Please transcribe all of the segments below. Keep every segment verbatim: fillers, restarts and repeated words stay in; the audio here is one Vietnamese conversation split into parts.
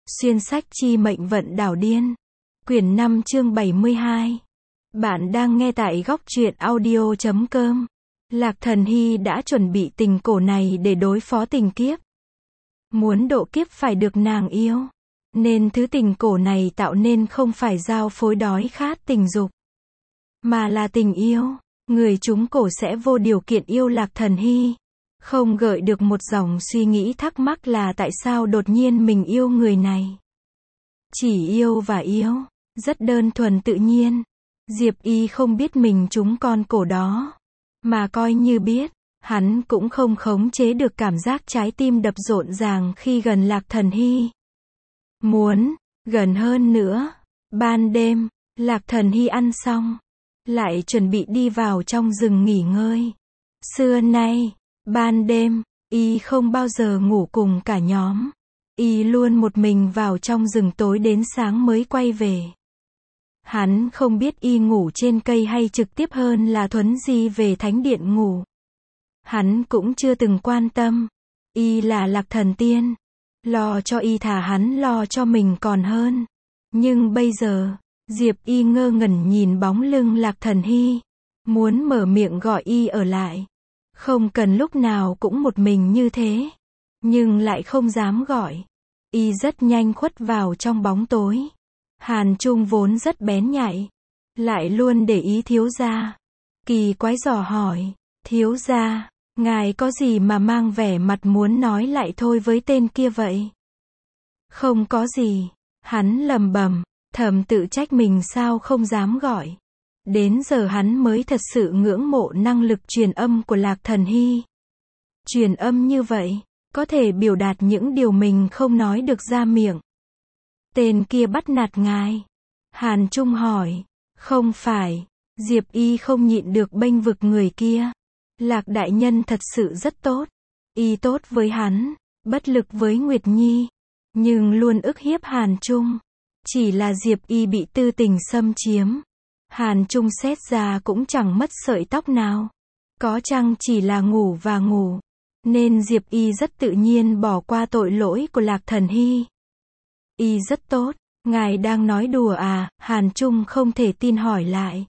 Xuyên sách chi mệnh vận đảo điên. Quyển năm chương bảy mươi hai. Bạn đang nghe tại góc truyện audio chấm com. Lạc Thần Hy đã chuẩn bị tình cổ này để đối phó tình kiếp. Muốn độ kiếp phải được nàng yêu. Nên thứ tình cổ này tạo nên không phải giao phối đói khát tình dục, mà là tình yêu. Người trúng cổ sẽ vô điều kiện yêu Lạc Thần Hy. Không gợi được một dòng suy nghĩ thắc mắc là tại sao đột nhiên mình yêu người này. Chỉ yêu và yêu. Rất đơn thuần tự nhiên. Diệp Y không biết mình trúng con cổ đó. Mà coi như biết, hắn cũng không khống chế được cảm giác trái tim đập rộn ràng khi gần Lạc Thần Hy. Muốn gần hơn nữa. Ban đêm, Lạc Thần Hy ăn xong, lại chuẩn bị đi vào trong rừng nghỉ ngơi. Xưa nay, ban đêm, y không bao giờ ngủ cùng cả nhóm. Y luôn một mình vào trong rừng tối đến sáng mới quay về. Hắn không biết y ngủ trên cây hay trực tiếp hơn là thuấn di về thánh điện ngủ. Hắn cũng chưa từng quan tâm. Y là Lạc Thần Tiên. Lo cho y thà hắn lo cho mình còn hơn. Nhưng bây giờ, Diệp Y ngơ ngẩn nhìn bóng lưng Lạc Thần Hy. Muốn mở miệng gọi y ở lại. Không cần lúc nào cũng một mình như thế. Nhưng lại không dám gọi. Y rất nhanh khuất vào trong bóng tối. Hàn Trung vốn rất bén nhạy. Lại luôn để ý thiếu gia. Kỳ quái dò hỏi. Thiếu gia, ngài có gì mà mang vẻ mặt muốn nói lại thôi với tên kia vậy? Không có gì. Hắn lầm bầm, thầm tự trách mình sao không dám gọi. Đến giờ hắn mới thật sự ngưỡng mộ năng lực truyền âm của Lạc Thần Hy. Truyền âm như vậy, có thể biểu đạt những điều mình không nói được ra miệng. Tên kia bắt nạt ngài? Hàn Trung hỏi. Không phải. Diệp Y không nhịn được bênh vực người kia. Lạc đại nhân thật sự rất tốt. Y tốt với hắn, bất lực với Nguyệt Nhi, nhưng luôn ức hiếp Hàn Trung. Chỉ là Diệp Y bị tư tình xâm chiếm. Hàn Trung xét ra cũng chẳng mất sợi tóc nào. Có chăng chỉ là ngủ và ngủ. Nên Diệp Y rất tự nhiên bỏ qua tội lỗi của Lạc Thần Hy. Y rất tốt. Ngài đang nói đùa à? Hàn Trung không thể tin hỏi lại.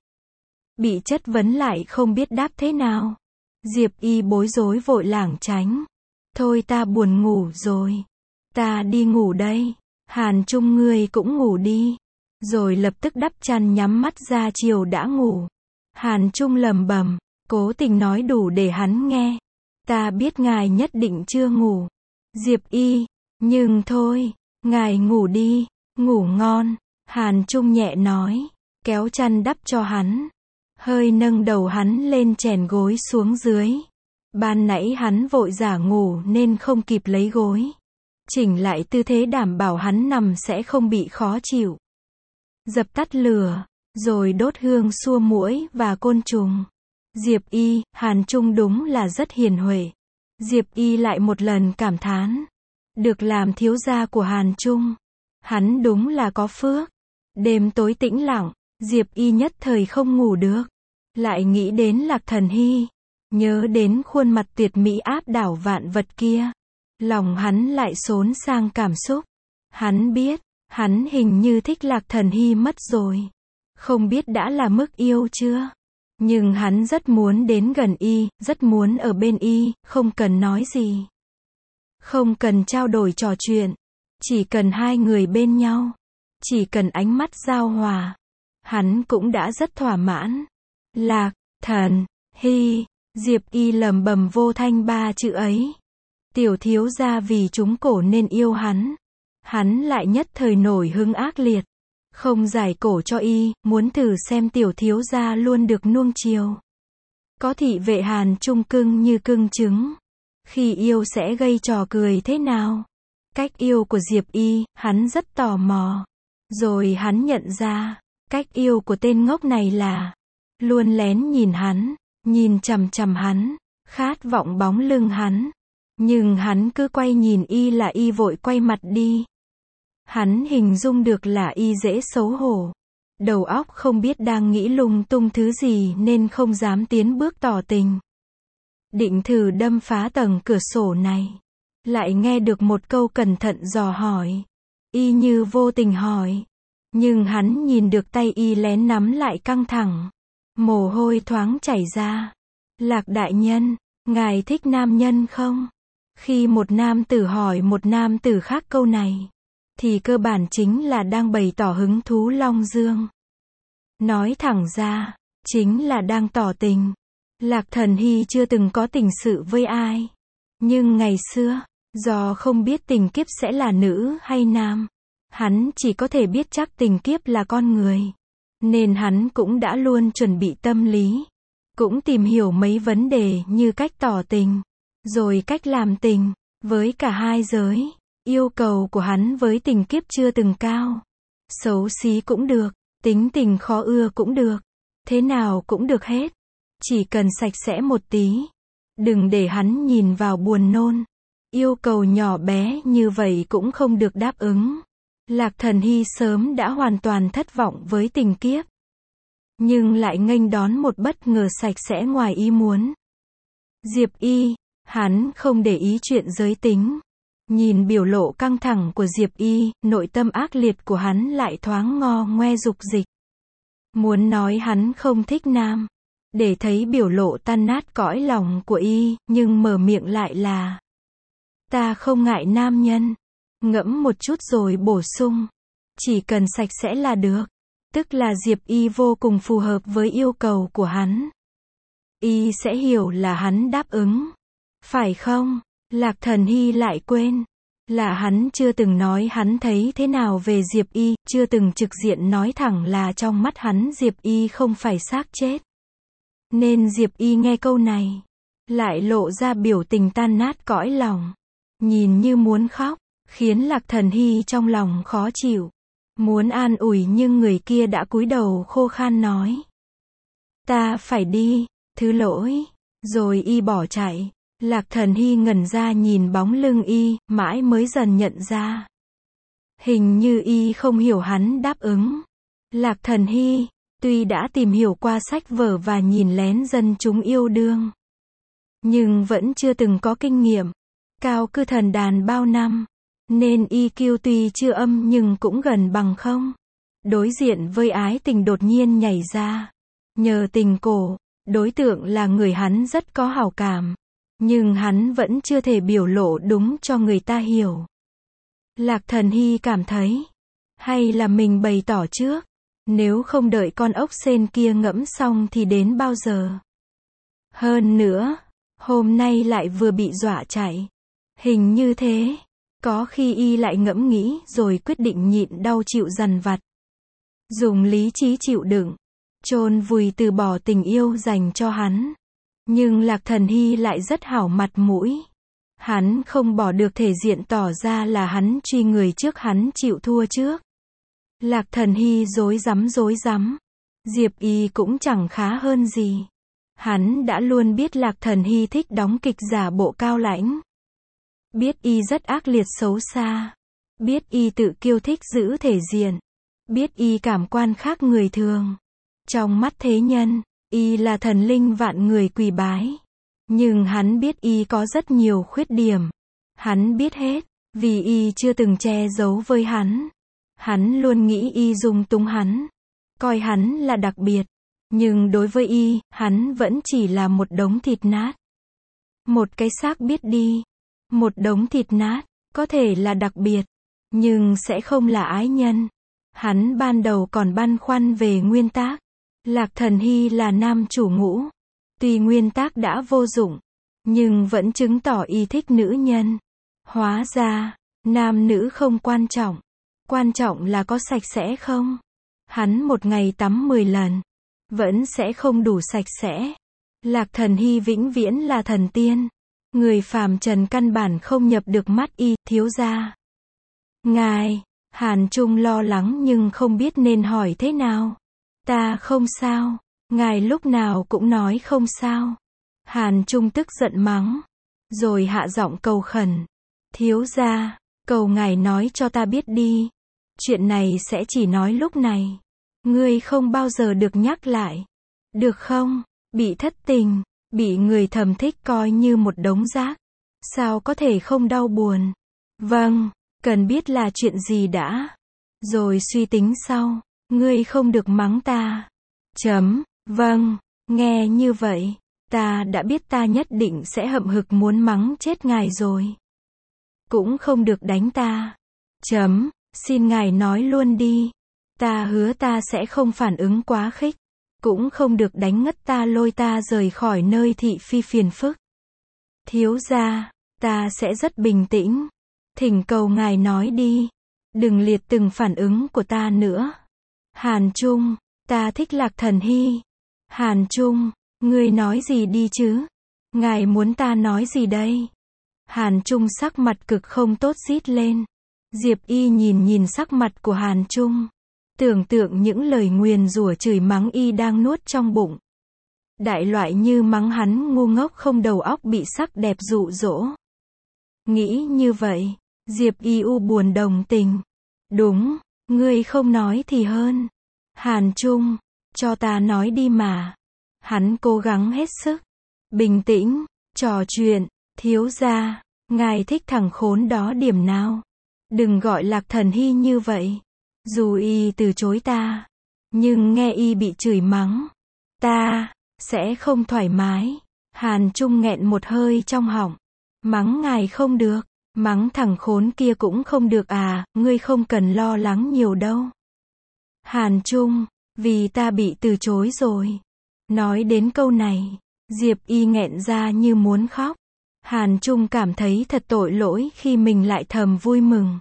Bị chất vấn lại không biết đáp thế nào. Diệp Y bối rối vội lảng tránh. Thôi ta buồn ngủ rồi. Ta đi ngủ đây. Hàn Trung ngươi cũng ngủ đi. Rồi lập tức đắp chăn nhắm mắt ra chiều đã ngủ. Hàn Trung lầm bầm, cố tình nói đủ để hắn nghe. Ta biết ngài nhất định chưa ngủ. Diệp Y, nhưng thôi, ngài ngủ đi, ngủ ngon. Hàn Trung nhẹ nói, kéo chăn đắp cho hắn. Hơi nâng đầu hắn lên chèn gối xuống dưới. Ban nãy hắn vội giả ngủ nên không kịp lấy gối. Chỉnh lại tư thế đảm bảo hắn nằm sẽ không bị khó chịu. Dập tắt lửa, rồi đốt hương xua muỗi và côn trùng. Diệp Y, Hàn Trung đúng là rất hiền huệ. Diệp Y lại một lần cảm thán. Được làm thiếu gia của Hàn Trung. Hắn đúng là có phước. Đêm tối tĩnh lặng, Diệp Y nhất thời không ngủ được. Lại nghĩ đến Lạc Thần Hy. Nhớ đến khuôn mặt tuyệt mỹ áp đảo vạn vật kia. Lòng hắn lại xốn sang cảm xúc. Hắn biết, hắn hình như thích Lạc Thần Hy mất rồi. Không biết đã là mức yêu chưa? Nhưng hắn rất muốn đến gần y, rất muốn ở bên y, không cần nói gì. Không cần trao đổi trò chuyện. Chỉ cần hai người bên nhau. Chỉ cần ánh mắt giao hòa. Hắn cũng đã rất thỏa mãn. Lạc, Thần, Hy. Diệp Y lầm bầm vô thanh ba chữ ấy. Tiểu thiếu gia vì trúng cổ nên yêu hắn. Hắn lại nhất thời nổi hứng ác liệt. Không giải cổ cho y, muốn thử xem tiểu thiếu gia luôn được nuông chiều. Có thị vệ Hàn Trung cưng như cưng trứng. Khi yêu sẽ gây trò cười thế nào? Cách yêu của Diệp Y, hắn rất tò mò. Rồi hắn nhận ra, cách yêu của tên ngốc này là luôn lén nhìn hắn, nhìn chằm chằm hắn, khát vọng bóng lưng hắn. Nhưng hắn cứ quay nhìn y là y vội quay mặt đi. Hắn hình dung được là y dễ xấu hổ. Đầu óc không biết đang nghĩ lung tung thứ gì nên không dám tiến bước tỏ tình. Định thử đâm phá tầng cửa sổ này. Lại nghe được một câu cẩn thận dò hỏi. Y như vô tình hỏi. Nhưng hắn nhìn được tay Y lén nắm lại căng thẳng. Mồ hôi thoáng chảy ra. Lạc đại nhân, ngài thích nam nhân không? Khi một nam tử hỏi một nam tử khác câu này, thì cơ bản chính là đang bày tỏ hứng thú long dương. Nói thẳng ra, chính là đang tỏ tình. Lạc Thần Hy chưa từng có tình sự với ai. Nhưng ngày xưa, do không biết tình kiếp sẽ là nữ hay nam, hắn chỉ có thể biết chắc tình kiếp là con người. Nên hắn cũng đã luôn chuẩn bị tâm lý. Cũng tìm hiểu mấy vấn đề như cách tỏ tình, rồi cách làm tình, với cả hai giới. Yêu cầu của hắn với tình kiếp chưa từng cao. Xấu xí cũng được, tính tình khó ưa cũng được. Thế nào cũng được hết. Chỉ cần sạch sẽ một tí. Đừng để hắn nhìn vào buồn nôn. Yêu cầu nhỏ bé như vậy cũng không được đáp ứng. Lạc Thần Hy sớm đã hoàn toàn thất vọng với tình kiếp. Nhưng lại nghênh đón một bất ngờ sạch sẽ ngoài ý muốn. Diệp Y, hắn không để ý chuyện giới tính. Nhìn biểu lộ căng thẳng của Diệp Y, nội tâm ác liệt của hắn lại thoáng ngo ngoe dục dịch. Muốn nói hắn không thích nam. Để thấy biểu lộ tan nát cõi lòng của Y, nhưng mở miệng lại là: ta không ngại nam nhân. Ngẫm một chút rồi bổ sung: chỉ cần sạch sẽ là được. Tức là Diệp Y vô cùng phù hợp với yêu cầu của hắn. Y sẽ hiểu là hắn đáp ứng. Phải không? Lạc Thần Hy lại quên. Là hắn chưa từng nói hắn thấy thế nào về Diệp Y, chưa từng trực diện nói thẳng là trong mắt hắn Diệp Y không phải xác chết. Nên Diệp Y nghe câu này, lại lộ ra biểu tình tan nát cõi lòng. Nhìn như muốn khóc, khiến Lạc Thần Hy trong lòng khó chịu. Muốn an ủi nhưng người kia đã cúi đầu khô khan nói: ta phải đi, thứ lỗi. Rồi Y bỏ chạy. Lạc Thần Hy ngẩn ra nhìn bóng lưng Y, mãi mới dần nhận ra. Hình như Y không hiểu hắn đáp ứng. Lạc Thần Hy, tuy đã tìm hiểu qua sách vở và nhìn lén dân chúng yêu đương, nhưng vẫn chưa từng có kinh nghiệm. Cao cư thần đàn bao năm, nên i kiu tuy chưa âm nhưng cũng gần bằng không. Đối diện với ái tình đột nhiên nhảy ra. Nhờ tình cổ, đối tượng là người hắn rất có hảo cảm. Nhưng hắn vẫn chưa thể biểu lộ đúng cho người ta hiểu. Lạc Thần Hy cảm thấy, hay là mình bày tỏ trước. Nếu không đợi con ốc sên kia ngẫm xong thì đến bao giờ. Hơn nữa, hôm nay lại vừa bị dọa chạy. Hình như thế. Có khi y lại ngẫm nghĩ rồi quyết định nhịn đau chịu dằn vặt. Dùng lý trí chịu đựng. Chôn vùi từ bỏ tình yêu dành cho hắn. Nhưng Lạc Thần Hy lại rất hảo mặt mũi. Hắn không bỏ được thể diện tỏ ra là hắn truy người trước hắn chịu thua trước. Lạc Thần Hy rối rắm rối rắm. Diệp Y cũng chẳng khá hơn gì. Hắn đã luôn biết Lạc Thần Hy thích đóng kịch giả bộ cao lãnh. Biết Y rất ác liệt xấu xa. Biết Y tự kiêu thích giữ thể diện. Biết Y cảm quan khác người thường. Trong mắt thế nhân, Y là thần linh vạn người quỳ bái. Nhưng hắn biết Y có rất nhiều khuyết điểm. Hắn biết hết, vì Y chưa từng che giấu với hắn. Hắn luôn nghĩ Y dung túng hắn. Coi hắn là đặc biệt. Nhưng đối với Y, hắn vẫn chỉ là một đống thịt nát. Một cái xác biết đi. Một đống thịt nát, có thể là đặc biệt. Nhưng sẽ không là ái nhân. Hắn ban đầu còn băn khoăn về nguyên tắc. Lạc Thần Hy là nam chủ ngũ. Tuy nguyên tắc đã vô dụng, nhưng vẫn chứng tỏ Y thích nữ nhân. Hóa ra, nam nữ không quan trọng. Quan trọng là có sạch sẽ không? Hắn một ngày tắm mười lần, vẫn sẽ không đủ sạch sẽ. Lạc Thần Hy vĩnh viễn là thần tiên. Người phàm trần căn bản không nhập được mắt Y, thiếu gia. Ngài, Hàn Trung lo lắng nhưng không biết nên hỏi thế nào. Ta không sao. Ngài lúc nào cũng nói không sao. Hàn Trung tức giận mắng. Rồi hạ giọng cầu khẩn. Thiếu gia, cầu ngài nói cho ta biết đi. Chuyện này sẽ chỉ nói lúc này. Ngươi không bao giờ được nhắc lại. Được không? Bị thất tình, bị người thầm thích coi như một đống rác. Sao có thể không đau buồn? Vâng, Cần biết là chuyện gì đã. Rồi suy tính sau. Ngươi không được mắng ta. Chấm. Vâng. Nghe như vậy. Ta đã biết ta nhất định sẽ hậm hực muốn mắng chết ngài rồi. Cũng không được đánh ta. Chấm. Xin ngài nói luôn đi. Ta hứa ta sẽ không phản ứng quá khích. Cũng không được đánh ngất ta lôi ta rời khỏi nơi thị phi phiền phức. Thiếu gia, ta sẽ rất bình tĩnh. Thỉnh cầu ngài nói đi. Đừng liệt từng phản ứng của ta nữa. Hàn Trung, ta thích Lạc Thần Hy. Hàn Trung, ngươi nói gì đi chứ? Ngài muốn ta nói gì đây? Hàn Trung sắc mặt cực không tốt rít lên. Diệp Y nhìn nhìn sắc mặt của Hàn Trung. Tưởng tượng những lời nguyền rủa chửi mắng y đang nuốt trong bụng. Đại loại như mắng hắn ngu ngốc không đầu óc bị sắc đẹp dụ dỗ. Nghĩ như vậy, Diệp Y u buồn đồng tình. Đúng, ngươi không nói thì hơn. Hàn Trung, cho ta nói đi mà. Hắn cố gắng hết sức. Bình tĩnh, trò chuyện, thiếu gia, ngài thích thằng khốn đó điểm nào? Đừng gọi Lạc Thần Hy như vậy. Dù y từ chối ta, nhưng nghe y bị chửi mắng, ta sẽ không thoải mái. Hàn Trung nghẹn một hơi trong họng. Mắng ngài không được, mắng thằng khốn kia cũng không được à, ngươi không cần lo lắng nhiều đâu. Hàn Trung, vì ta bị từ chối rồi. Nói đến câu này, Diệp Y nghẹn ra như muốn khóc. Hàn Trung cảm thấy thật tội lỗi khi mình lại thầm vui mừng.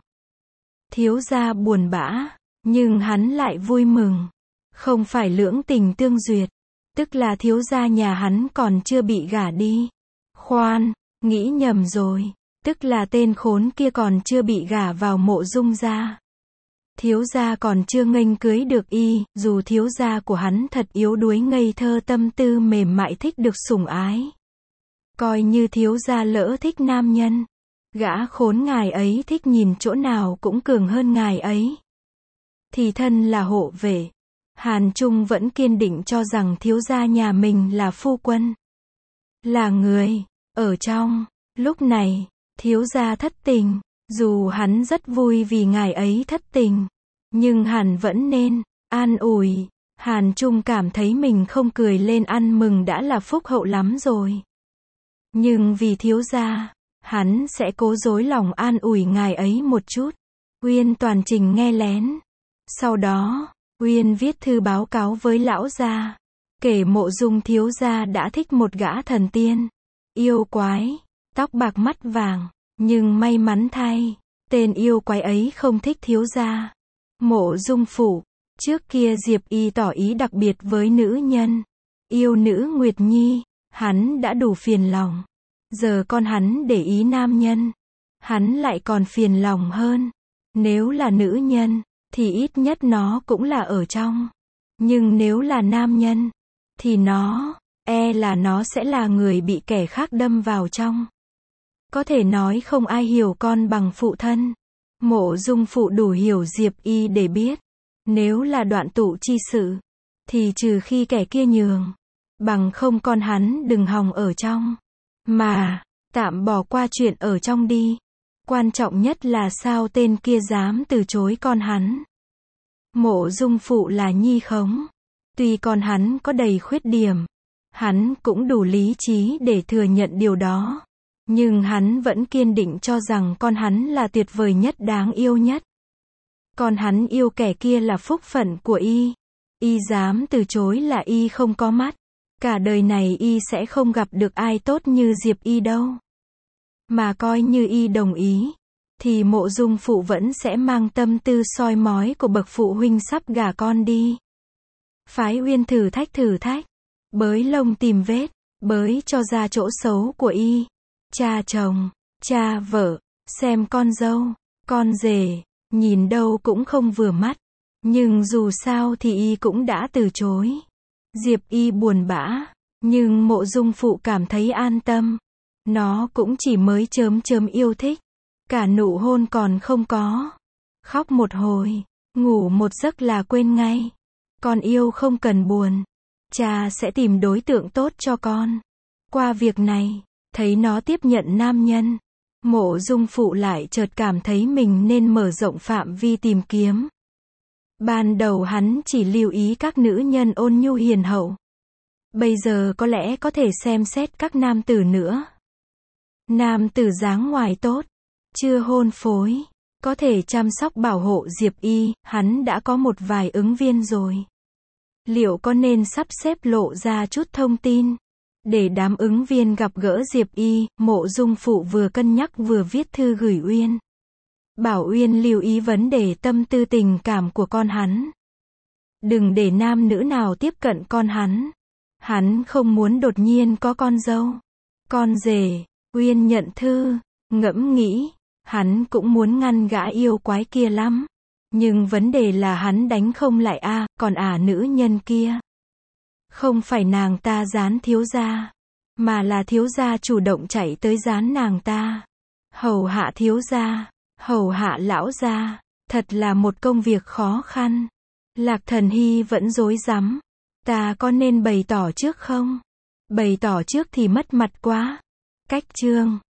Thiếu gia buồn bã, nhưng hắn lại vui mừng. Không phải lưỡng tình tương duyệt, tức là thiếu gia nhà hắn còn chưa bị gả đi. Khoan, nghĩ nhầm rồi, tức là tên khốn kia còn chưa bị gả vào Mộ Dung gia. Thiếu gia còn chưa nghênh cưới được y, dù thiếu gia của hắn thật yếu đuối ngây thơ tâm tư mềm mại thích được sủng ái. Coi như thiếu gia lỡ thích nam nhân, gã khốn ngài ấy thích nhìn chỗ nào cũng cường hơn ngài ấy. Thì thân là hộ vệ. Hàn Trung vẫn kiên định cho rằng thiếu gia nhà mình là phu quân. Là người, ở trong. Lúc này, thiếu gia thất tình. Dù hắn rất vui vì ngài ấy thất tình. Nhưng hẳn vẫn nên, an ủi. Hàn Trung cảm thấy mình không cười lên ăn mừng đã là phúc hậu lắm rồi. Nhưng vì thiếu gia, hắn sẽ cố dối lòng an ủi ngài ấy một chút. Uyên toàn trình nghe lén. Sau đó, Uyên viết thư báo cáo với lão gia. Kể Mộ Dung thiếu gia đã thích một gã thần tiên. Yêu quái, tóc bạc mắt vàng. Nhưng may mắn thay, tên yêu quái ấy không thích thiếu gia. Mộ Dung phủ, trước kia Diệp Y tỏ ý đặc biệt với nữ nhân. Yêu nữ Nguyệt Nhi, hắn đã đủ phiền lòng. Giờ con hắn để ý nam nhân, hắn lại còn phiền lòng hơn. Nếu là nữ nhân, thì ít nhất nó cũng là ở trong. Nhưng nếu là nam nhân, thì nó, e là nó sẽ là người bị kẻ khác đâm vào trong. Có thể nói không ai hiểu con bằng phụ thân. Mộ Dung phụ đủ hiểu Diệp Y để biết. Nếu là đoạn tụ chi sự, thì trừ khi kẻ kia nhường. Bằng không con hắn đừng hòng ở trong. Mà, tạm bỏ qua chuyện ở trong đi. Quan trọng nhất là sao tên kia dám từ chối con hắn. Mộ Dung phụ là nhi khống. Tuy con hắn có đầy khuyết điểm, hắn cũng đủ lý trí để thừa nhận điều đó. Nhưng hắn vẫn kiên định cho rằng con hắn là tuyệt vời nhất, đáng yêu nhất. Con hắn yêu kẻ kia là phúc phận của y. Y dám từ chối là y không có mắt. Cả đời này y sẽ không gặp được ai tốt như Diệp Y đâu. Mà coi như y đồng ý, thì Mộ Dung phụ vẫn sẽ mang tâm tư soi mói của bậc phụ huynh sắp gả con đi. Phái Uyên thử thách thử thách, bới lông tìm vết, bới cho ra chỗ xấu của y. Cha chồng, cha vợ, xem con dâu, con rể, nhìn đâu cũng không vừa mắt. Nhưng dù sao thì y cũng đã từ chối. Diệp Y buồn bã, nhưng Mộ Dung phụ cảm thấy an tâm. Nó cũng chỉ mới chớm chớm yêu thích, cả nụ hôn còn không có. Khóc một hồi, ngủ một giấc là quên ngay. Con yêu không cần buồn, cha sẽ tìm đối tượng tốt cho con. Qua việc này, thấy nó tiếp nhận nam nhân, Mộ Dung Phụ lại chợt cảm thấy mình nên mở rộng phạm vi tìm kiếm. Ban đầu hắn chỉ lưu ý các nữ nhân ôn nhu hiền hậu. Bây giờ có lẽ có thể xem xét các nam tử nữa. Nam tử dáng ngoài tốt, chưa hôn phối, có thể chăm sóc bảo hộ Diệp Y, hắn đã có một vài ứng viên rồi. Liệu có nên sắp xếp lộ ra chút thông tin, để đám ứng viên gặp gỡ Diệp Y? Mộ Dung Phụ vừa cân nhắc vừa viết thư gửi Uyên. Bảo Uyên lưu ý vấn đề tâm tư tình cảm của con hắn. Đừng để nam nữ nào tiếp cận con hắn. Hắn không muốn đột nhiên có con dâu, con rể. Uyên nhận thư, ngẫm nghĩ, hắn cũng muốn ngăn gã yêu quái kia lắm. Nhưng vấn đề là hắn đánh không lại a, à, còn ả à, nữ nhân kia. Không phải nàng ta gián thiếu gia, mà là thiếu gia chủ động chạy tới gián nàng ta. Hầu hạ thiếu gia, hầu hạ lão gia, thật là một công việc khó khăn. Lạc Thần Hy vẫn rối rắm. Ta có nên bày tỏ trước không? Bày tỏ trước thì mất mặt quá. Cách chương